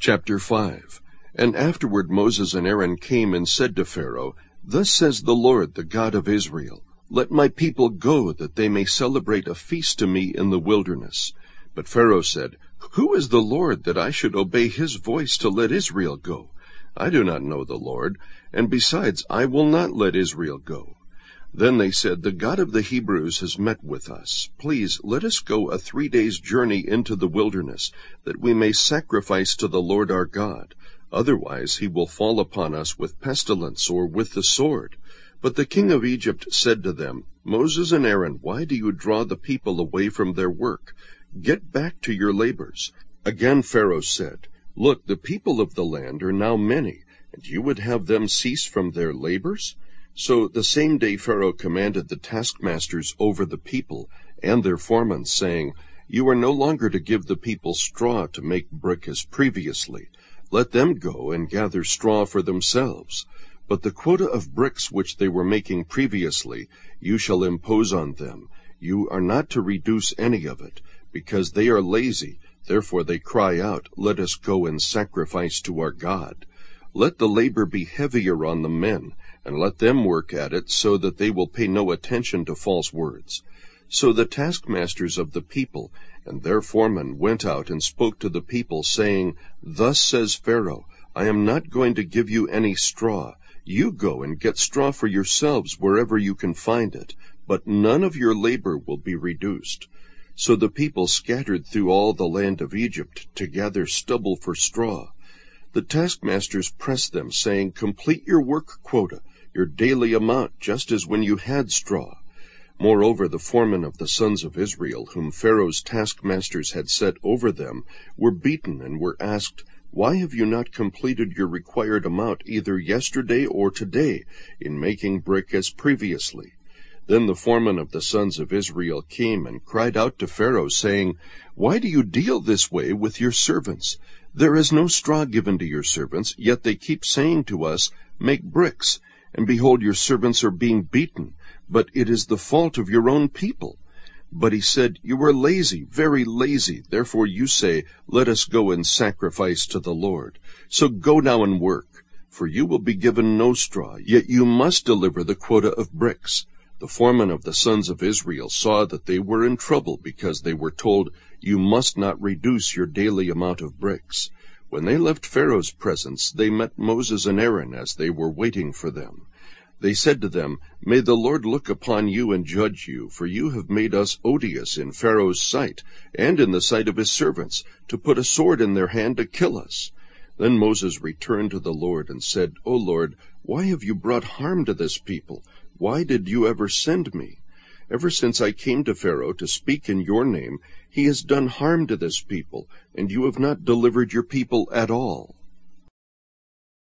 Chapter 5. And afterward Moses and Aaron came and said to Pharaoh, Thus says the Lord, the God of Israel, Let my people go, that they may celebrate a feast to me in the wilderness. But Pharaoh said, Who is the Lord, that I should obey his voice to let Israel go? I do not know the Lord, and besides, I will not let Israel go. Then they said, The God of the Hebrews has met with us. Please, let us go a 3 days' journey into the wilderness, that we may sacrifice to the Lord our God. Otherwise he will fall upon us with pestilence or with the sword. But the king of Egypt said to them, Moses and Aaron, why do you draw the people away from their work? Get back to your labors. Again Pharaoh said, Look, the people of the land are now many, and you would have them cease from their labors? So the same day Pharaoh commanded the taskmasters over the people and their foremen, saying, You are no longer to give the people straw to make brick as previously. Let them go and gather straw for themselves. But the quota of bricks which they were making previously you shall impose on them. You are not to reduce any of it, because they are lazy. Therefore they cry out, Let us go and sacrifice to our God. Let the labor be heavier on the men, and let them work at it, so that they will pay no attention to false words. So the taskmasters of the people and their foremen went out and spoke to the people, saying, Thus says Pharaoh, I am not going to give you any straw. You go and get straw for yourselves wherever you can find it, but none of your labor will be reduced. So the people scattered through all the land of Egypt to gather stubble for straw. The taskmasters pressed them, saying, Complete your work quota, your daily amount, just as when you had straw. Moreover, the foremen of the sons of Israel, whom Pharaoh's taskmasters had set over them, were beaten and were asked, Why have you not completed your required amount either yesterday or today in making brick as previously? Then the foreman of the sons of Israel came and cried out to Pharaoh, saying, Why do you deal this way with your servants? There is no straw given to your servants, yet they keep saying to us, Make bricks. And behold, your servants are being beaten, but it is the fault of your own people. But he said, You are lazy, very lazy. Therefore you say, Let us go and sacrifice to the Lord. So go now and work, for you will be given no straw, yet you must deliver the quota of bricks. The foreman of the sons of Israel saw that they were in trouble, because they were told, You must not reduce your daily amount of bricks. When they left Pharaoh's presence, they met Moses and Aaron as they were waiting for them. They said to them, May the Lord look upon you and judge you, for you have made us odious in Pharaoh's sight, and in the sight of his servants, to put a sword in their hand to kill us. Then Moses returned to the Lord and said, O Lord, why have you brought harm to this people? Why did you ever send me? Ever since I came to Pharaoh to speak in your name, he has done harm to this people, and you have not delivered your people at all.